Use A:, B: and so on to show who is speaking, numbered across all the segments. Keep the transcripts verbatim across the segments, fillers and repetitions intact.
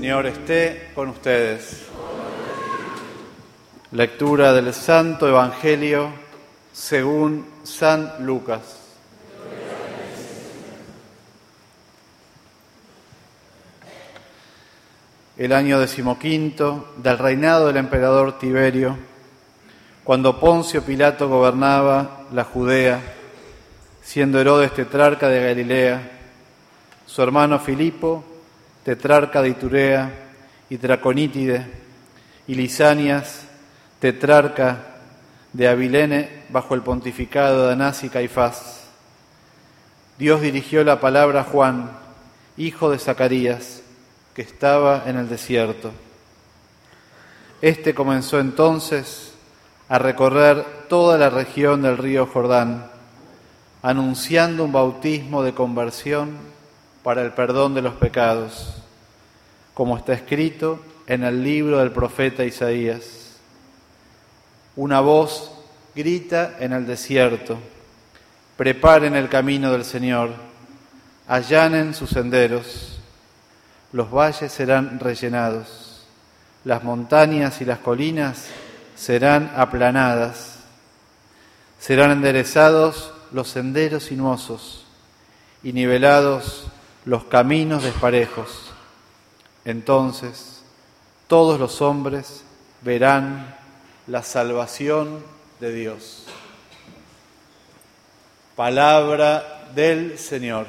A: Señor esté con ustedes. Lectura del Santo Evangelio según San Lucas. El año decimoquinto del reinado del emperador Tiberio, cuando Poncio Pilato gobernaba la Judea, siendo Herodes tetrarca de Galilea, su hermano Filipo, tetrarca de Iturea y Traconítide, y Lisanias, tetrarca de Abilene, bajo el pontificado de Anás y Caifás. Dios dirigió la palabra a Juan, hijo de Zacarías, que estaba en el desierto. Este comenzó entonces a recorrer toda la región del río Jordán, anunciando un bautismo de conversión para el perdón de los pecados, como está escrito en el libro del profeta Isaías. Una voz grita en el desierto: preparen el camino del Señor, allanen sus senderos. Los valles serán rellenados, las montañas y las colinas serán aplanadas, serán enderezados los senderos sinuosos y nivelados los caminos desparejos. Entonces todos los hombres verán la salvación de Dios. Palabra del Señor.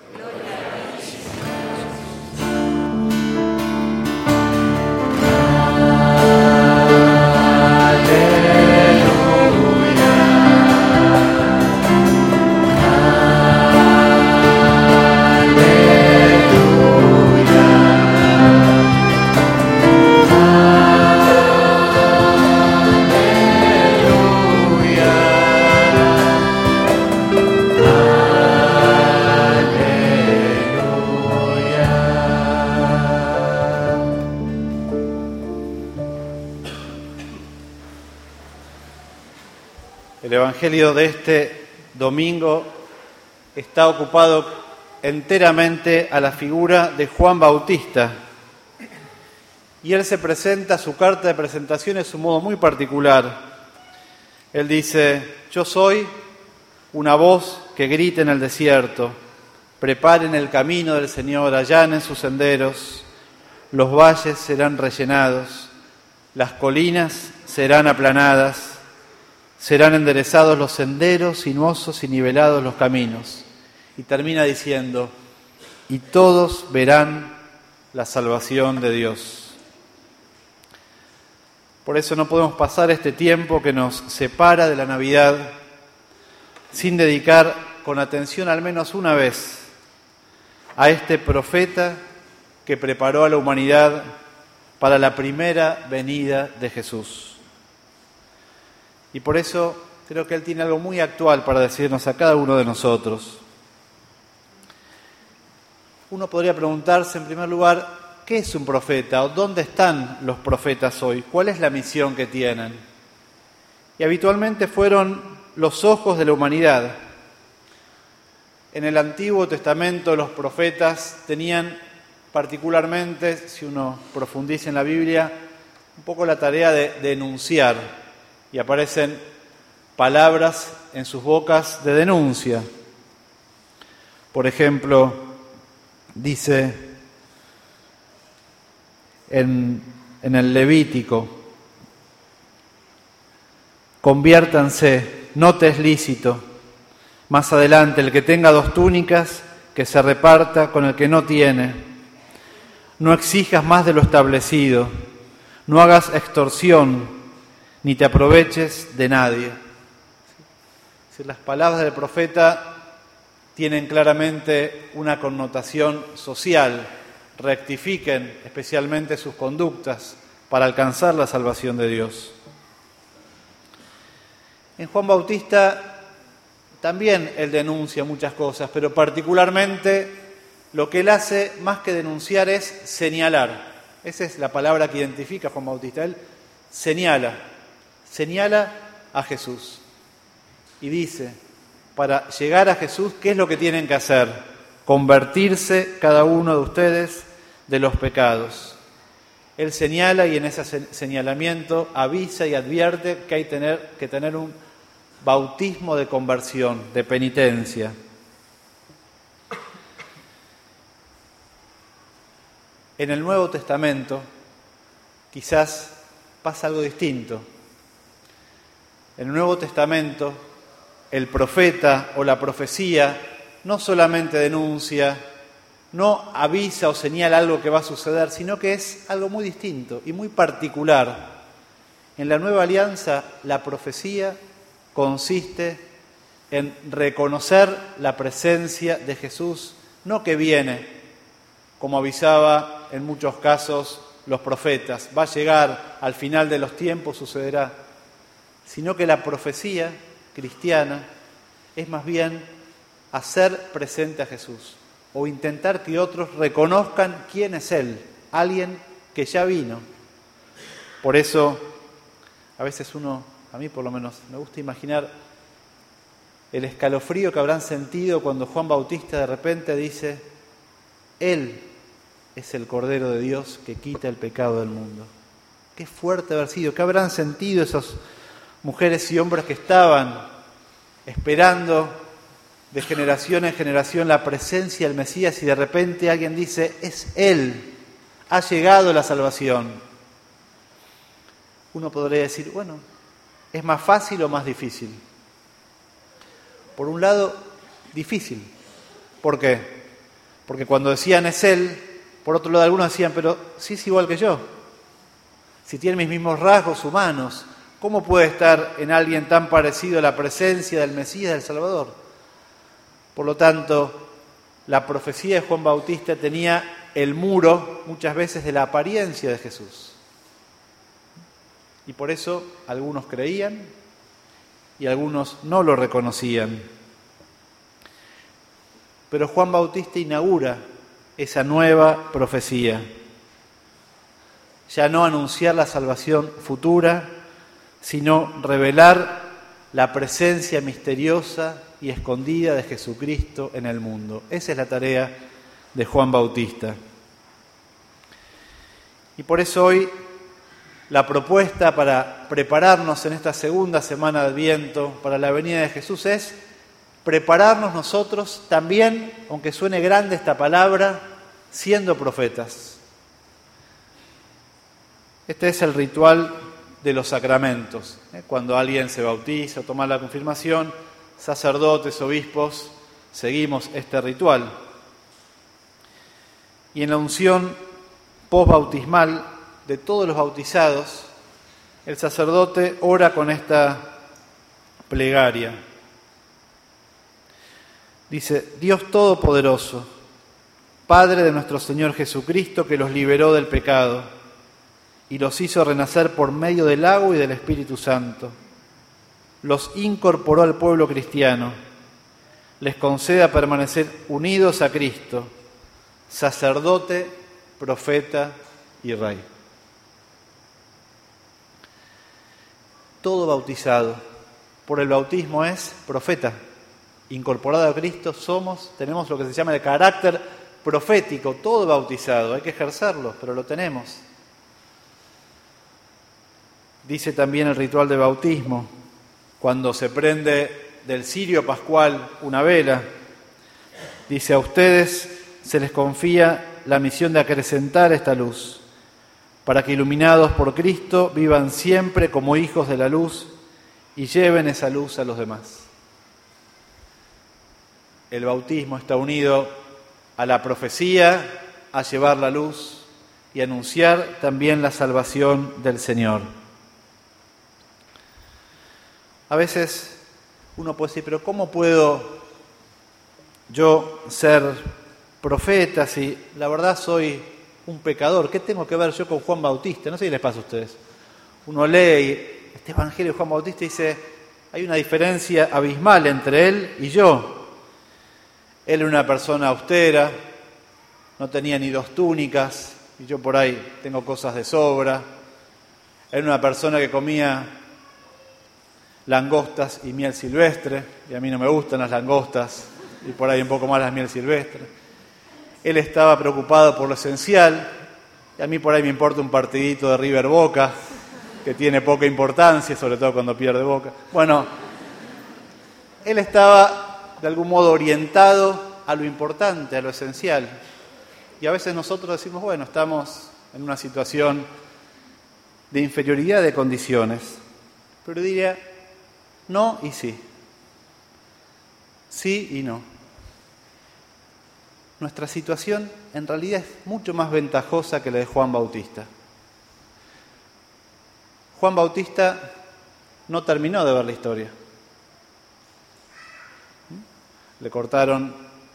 A: El Evangelio de este domingo está ocupado enteramente a la figura de Juan Bautista. Y él se presenta, su carta de presentación es un modo muy particular. Él dice: yo soy una voz que grita en el desierto, preparen el camino del Señor, allanen sus senderos, los valles serán rellenados, las colinas serán aplanadas, serán enderezados los senderos sinuosos y nivelados los caminos. Y termina diciendo: y todos verán la salvación de Dios. Por eso no podemos pasar este tiempo que nos separa de la Navidad sin dedicar con atención al menos una vez a este profeta que preparó a la humanidad para la primera venida de Jesús. Y por eso creo que Él tiene algo muy actual para decirnos a cada uno de nosotros. Uno podría preguntarse en primer lugar: ¿qué es un profeta? ¿O dónde están los profetas hoy? ¿Cuál es la misión que tienen? Y habitualmente fueron los ojos de la humanidad. En el Antiguo Testamento los profetas tenían particularmente, si uno profundiza en la Biblia, un poco la tarea de denunciar. Y aparecen palabras en sus bocas de denuncia. Por ejemplo, dice en, en el Levítico: conviértanse, no te es lícito. Más adelante: el que tenga dos túnicas, que se reparta con el que no tiene. No exijas más de lo establecido, no hagas extorsión, ni te aproveches de nadie. Si las palabras del profeta tienen claramente una connotación social, rectifiquen especialmente sus conductas para alcanzar la salvación de Dios. En Juan Bautista también él denuncia muchas cosas, pero particularmente lo que él hace más que denunciar es señalar. Esa es la palabra que identifica a Juan Bautista. Él señala. Señala a Jesús y dice: para llegar a Jesús, ¿qué es lo que tienen que hacer? Convertirse cada uno de ustedes de los pecados. Él señala y en ese señalamiento avisa y advierte que hay tener, que tener un bautismo de conversión, de penitencia. En el Nuevo Testamento quizás pasa algo distinto. En el Nuevo Testamento el profeta o la profecía no solamente denuncia, no avisa o señala algo que va a suceder, sino que es algo muy distinto y muy particular. En la Nueva Alianza, la profecía consiste en reconocer la presencia de Jesús, no que viene, como avisaba en muchos casos los profetas, va a llegar al final de los tiempos, sucederá, sino que la profecía cristiana es más bien hacer presente a Jesús, o intentar que otros reconozcan quién es Él, alguien que ya vino. Por eso, a veces uno, a mí por lo menos, me gusta imaginar el escalofrío que habrán sentido cuando Juan Bautista de repente dice: Él es el Cordero de Dios que quita el pecado del mundo. Qué fuerte haber sido, qué habrán sentido esas mujeres y hombres que estaban esperando de generación en generación la presencia del Mesías, y de repente alguien dice: es Él, ha llegado la salvación. Uno podría decir, bueno, ¿es más fácil o más difícil? Por un lado, difícil. ¿Por qué? Porque cuando decían es Él, por otro lado algunos decían, pero si es igual que yo, si tiene mis mismos rasgos humanos, ¿cómo puede estar en alguien tan parecido a la presencia del Mesías, del Salvador? Por lo tanto, la profecía de Juan Bautista tenía el muro muchas veces de la apariencia de Jesús. Y por eso algunos creían y algunos no lo reconocían. Pero Juan Bautista inaugura esa nueva profecía. Ya no anunciar la salvación futura, sino revelar la presencia misteriosa y escondida de Jesucristo en el mundo. Esa es la tarea de Juan Bautista. Y por eso hoy la propuesta para prepararnos en esta segunda semana de Adviento para la venida de Jesús es prepararnos nosotros también, aunque suene grande esta palabra, siendo profetas. Este es el ritual de los sacramentos. Cuando alguien se bautiza o toma la confirmación, sacerdotes, obispos, seguimos este ritual. Y en la unción posbautismal de todos los bautizados, el sacerdote ora con esta plegaria. Dice: Dios Todopoderoso, Padre de nuestro Señor Jesucristo, que los liberó del pecado y los hizo renacer por medio del agua y del Espíritu Santo, los incorporó al pueblo cristiano, les conceda permanecer unidos a Cristo, sacerdote, profeta y rey. Todo bautizado por el bautismo es profeta. Incorporado a Cristo somos, tenemos lo que se llama el carácter profético, todo bautizado, hay que ejercerlo, pero lo tenemos. Dice también el ritual de bautismo, cuando se prende del cirio pascual una vela, dice: a ustedes se les confía la misión de acrecentar esta luz, para que iluminados por Cristo vivan siempre como hijos de la luz y lleven esa luz a los demás. El bautismo está unido a la profecía, a llevar la luz y anunciar también la salvación del Señor. A veces uno puede decir, pero ¿cómo puedo yo ser profeta si la verdad soy un pecador? ¿Qué tengo que ver yo con Juan Bautista? No sé si les pasa a ustedes. Uno lee este Evangelio de Juan Bautista y dice, hay una diferencia abismal entre él y yo. Él era una persona austera, no tenía ni dos túnicas, y yo por ahí tengo cosas de sobra. Era una persona que comía langostas y miel silvestre, y a mí no me gustan las langostas, y por ahí un poco más la miel silvestre. Él estaba preocupado por lo esencial, Y a mí por ahí me importa un partidito de River Boca, que tiene poca importancia, sobre todo cuando pierde Boca. Bueno, él estaba de algún modo orientado a lo importante, a lo esencial. Y a veces nosotros decimos, bueno, estamos en una situación de inferioridad de condiciones. Pero diría, no y sí. Sí y no. Nuestra situación en realidad es mucho más ventajosa que la de Juan Bautista. Juan Bautista no terminó de ver la historia. Le cortaron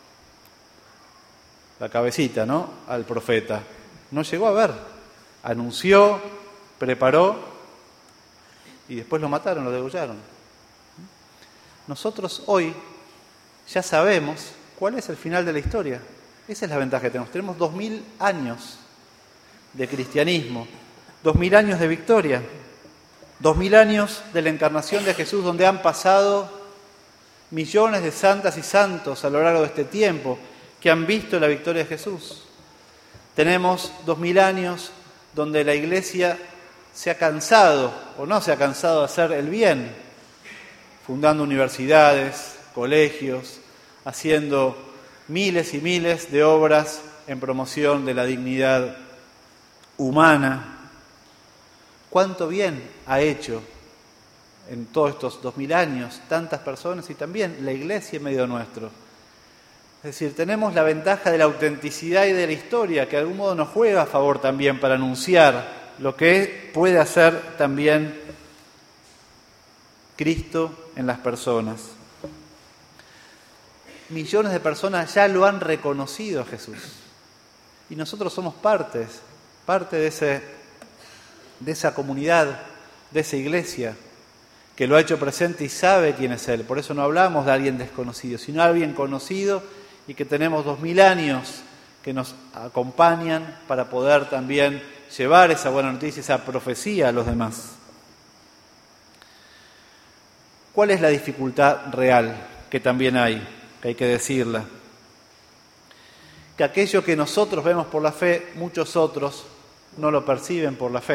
A: la cabecita, ¿no?, al profeta. No llegó a ver. Anunció, preparó y después lo mataron, lo degollaron. Nosotros hoy ya sabemos cuál es el final de la historia. Esa es la ventaja que tenemos. Tenemos dos mil años de cristianismo, dos mil años de victoria, dos mil años de la encarnación de Jesús, donde han pasado millones de santas y santos a lo largo de este tiempo que han visto la victoria de Jesús. Tenemos dos mil años donde la Iglesia se ha cansado o no se ha cansado de hacer el bien, fundando universidades, colegios, haciendo miles y miles de obras en promoción de la dignidad humana. ¿Cuánto bien ha hecho en todos estos dos mil años tantas personas y también la Iglesia en medio nuestro? Es decir, tenemos la ventaja de la autenticidad y de la historia, que de algún modo nos juega a favor también para anunciar lo que puede hacer también Cristo en las personas. Millones de personas ya lo han reconocido a Jesús. Y nosotros somos partes, parte de, ese, de esa comunidad, de esa iglesia, que lo ha hecho presente y sabe quién es Él. Por eso no hablamos de alguien desconocido, sino de alguien conocido y que tenemos dos mil años que nos acompañan para poder también llevar esa buena noticia, esa profecía a los demás. ¿Cuál es la dificultad real que también hay? Que hay que decirla. Que aquello que nosotros vemos por la fe, muchos otros no lo perciben por la fe.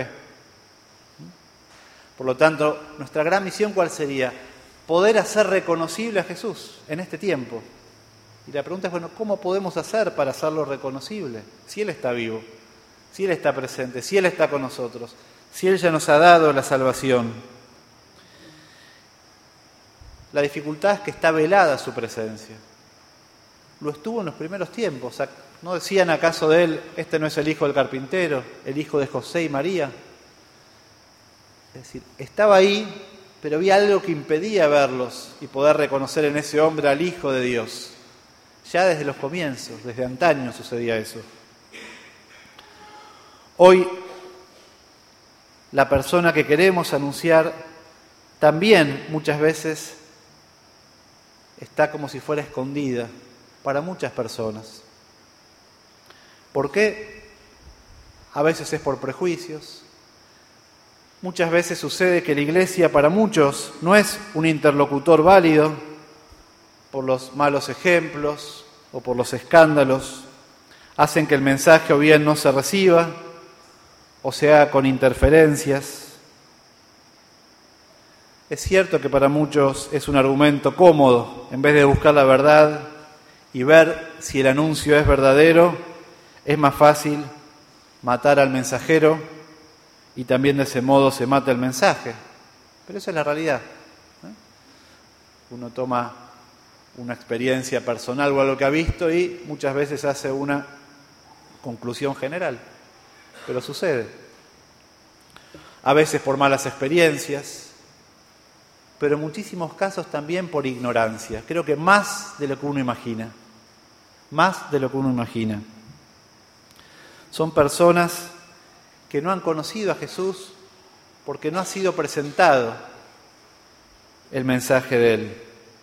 A: Por lo tanto, nuestra gran misión, ¿cuál sería? Poder hacer reconocible a Jesús en este tiempo. Y la pregunta es, bueno, ¿cómo podemos hacer para hacerlo reconocible? Si Él está vivo, si Él está presente, si Él está con nosotros, si Él ya nos ha dado la salvación. La dificultad es que está velada su presencia. Lo estuvo en los primeros tiempos. ¿No decían acaso de Él, este no es el hijo del carpintero, el hijo de José y María? Es decir, estaba ahí, pero había algo que impedía verlos y poder reconocer en ese hombre al Hijo de Dios. Ya desde los comienzos, desde antaño sucedía eso. Hoy, la persona que queremos anunciar también muchas veces está como si fuera escondida para muchas personas. ¿Por qué? A veces es por prejuicios. Muchas veces sucede que la Iglesia para muchos no es un interlocutor válido por los malos ejemplos o por los escándalos. Hacen que el mensaje o bien no se reciba o sea con interferencias. Es cierto que para muchos es un argumento cómodo. En vez de buscar la verdad y ver si el anuncio es verdadero, es más fácil matar al mensajero y también de ese modo se mata el mensaje. Pero esa es la realidad. Uno toma una experiencia personal o algo que ha visto y muchas veces hace una conclusión general. Pero sucede. A veces por malas experiencias, pero en muchísimos casos también por ignorancia. Creo que más de lo que uno imagina. Más de lo que uno imagina. Son personas que no han conocido a Jesús porque no ha sido presentado el mensaje de Él.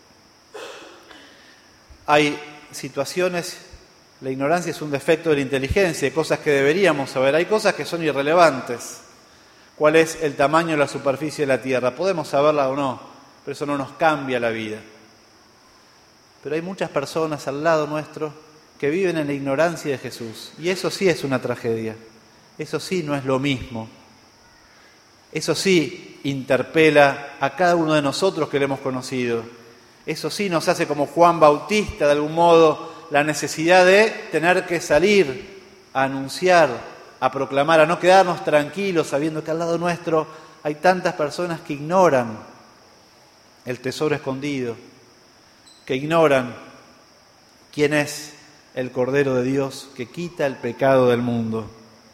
A: Hay situaciones, la ignorancia es un defecto de la inteligencia, hay cosas que deberíamos saber, hay cosas que son irrelevantes. ¿Cuál es el tamaño de la superficie de la tierra? Podemos saberla o no, pero eso no nos cambia la vida. Pero hay muchas personas al lado nuestro que viven en la ignorancia de Jesús, y eso sí es una tragedia. Eso sí no es lo mismo. Eso sí interpela a cada uno de nosotros que lo hemos conocido. Eso sí nos hace como Juan Bautista, de algún modo, la necesidad de tener que salir a anunciar, a proclamar, a no quedarnos tranquilos sabiendo que al lado nuestro hay tantas personas que ignoran el tesoro escondido, que ignoran quién es el Cordero de Dios que quita el pecado del mundo.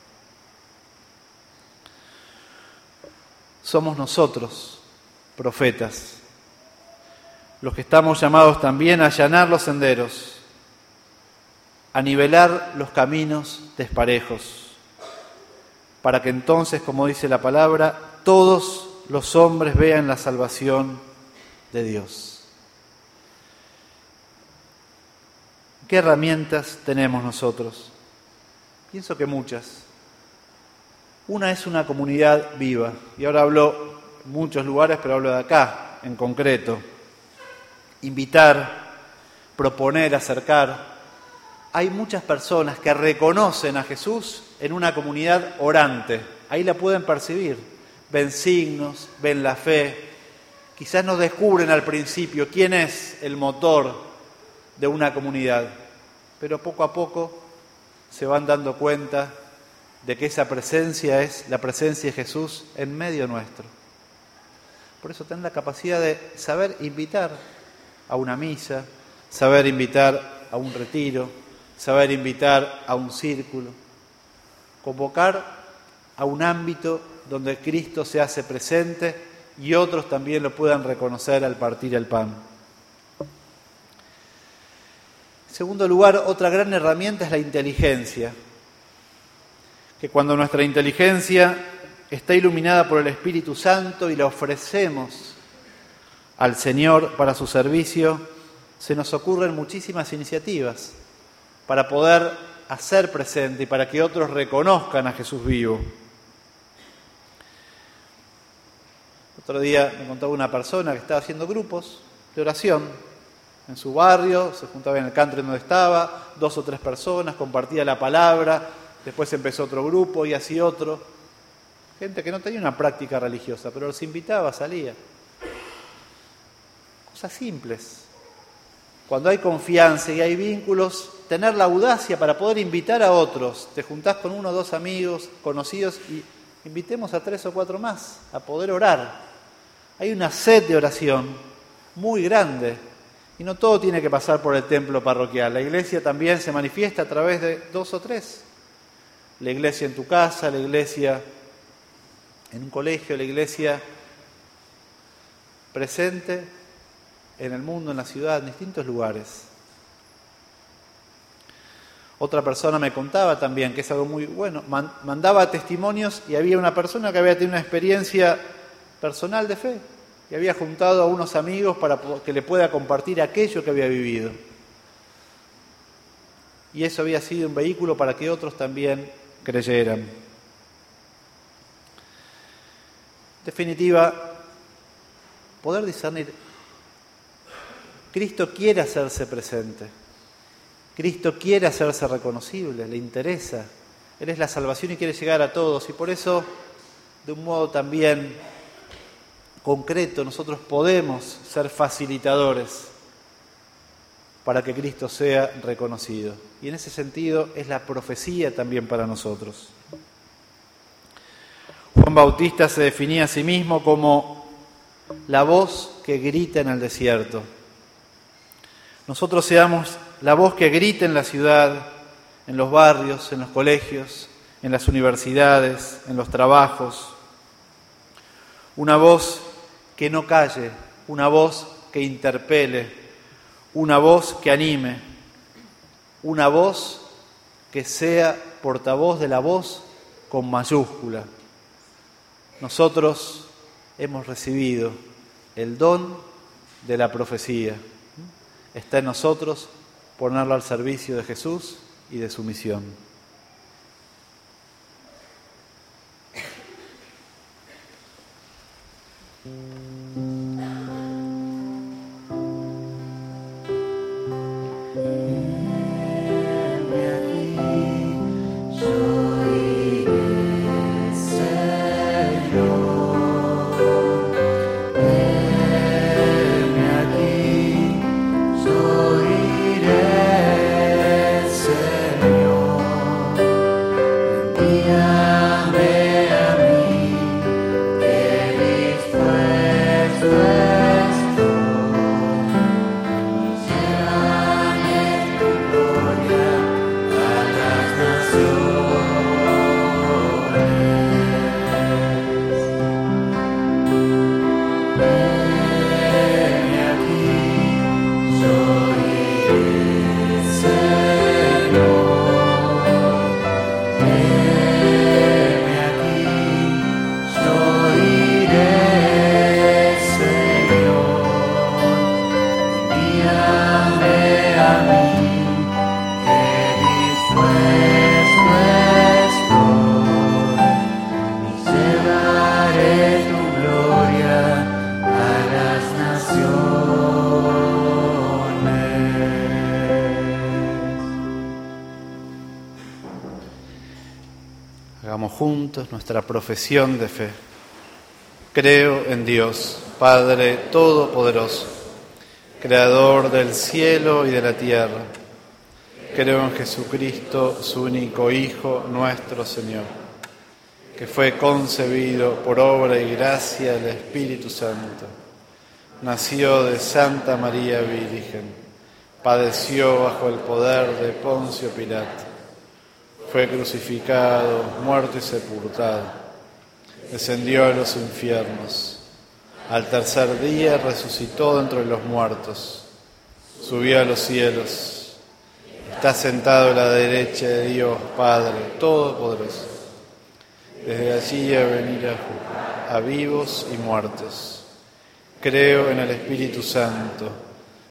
A: Somos nosotros, profetas, los que estamos llamados también a allanar los senderos, a nivelar los caminos desparejos, para que entonces, como dice la palabra, todos los hombres vean la salvación de Dios. ¿Qué herramientas tenemos nosotros? Pienso que muchas. Una es una comunidad viva, y ahora hablo en muchos lugares, pero hablo de acá, en concreto. Invitar, proponer, acercar. Hay muchas personas que reconocen a Jesús en una comunidad orante. Ahí la pueden percibir. Ven signos, ven la fe. Quizás no descubren al principio quién es el motor de una comunidad, pero poco a poco se van dando cuenta de que esa presencia es la presencia de Jesús en medio nuestro. Por eso ten la capacidad de saber invitar a una misa, saber invitar a un retiro, saber invitar a un círculo, convocar a un ámbito donde Cristo se hace presente y otros también lo puedan reconocer al partir el pan. En segundo lugar, otra gran herramienta es la inteligencia, que cuando nuestra inteligencia está iluminada por el Espíritu Santo y la ofrecemos al Señor para su servicio, se nos ocurren muchísimas iniciativas para poder hacer presente y para que otros reconozcan a Jesús vivo. Otro día me contaba una persona que estaba haciendo grupos de oración en su barrio, se juntaba en el country donde estaba, dos o tres personas, compartía la palabra, después empezó otro grupo y así otro. Gente que no tenía una práctica religiosa, pero los invitaba, salía. Cosas simples. Cuando hay confianza y hay vínculos, tener la audacia para poder invitar a otros. Te juntás con uno o dos amigos conocidos y invitemos a tres o cuatro más a poder orar. Hay una sed de oración muy grande y no todo tiene que pasar por el templo parroquial. La iglesia también se manifiesta a través de dos o tres. La iglesia en tu casa, la iglesia en un colegio, la iglesia presente en el mundo, en la ciudad, en distintos lugares. Otra persona me contaba también, que es algo muy bueno, mandaba testimonios y había una persona que había tenido una experiencia personal de fe y había juntado a unos amigos para que le pueda compartir aquello que había vivido. Y eso había sido un vehículo para que otros también creyeran. En definitiva, poder discernir. Cristo quiere hacerse presente. Cristo quiere hacerse reconocible, le interesa. Él es la salvación y quiere llegar a todos. Y por eso, de un modo también concreto, nosotros podemos ser facilitadores para que Cristo sea reconocido. Y en ese sentido es la profecía también para nosotros. Juan Bautista se definía a sí mismo como la voz que grita en el desierto. Nosotros seamos la voz que grita en la ciudad, en los barrios, en los colegios, en las universidades, en los trabajos. Una voz que no calle, una voz que interpele, una voz que anime, una voz que sea portavoz de la voz con mayúscula. Nosotros hemos recibido el don de la profecía. Está en nosotros ponerlo al servicio de Jesús y de su misión.
B: Soy
A: Hagamos juntos nuestra profesión de fe. Creo en Dios, Padre Todopoderoso, Creador del cielo y de la tierra. Creo en Jesucristo, su único Hijo, nuestro Señor, que fue concebido por obra y gracia del Espíritu Santo. Nació de Santa María Virgen, padeció bajo el poder de Poncio Pilato, fue crucificado, muerto y sepultado, descendió a los infiernos, al tercer día resucitó de entre los muertos, subió a los cielos, está sentado a la derecha de Dios Padre Todopoderoso. Desde allí a venir a juzgar a vivos y muertos. Creo en el Espíritu Santo,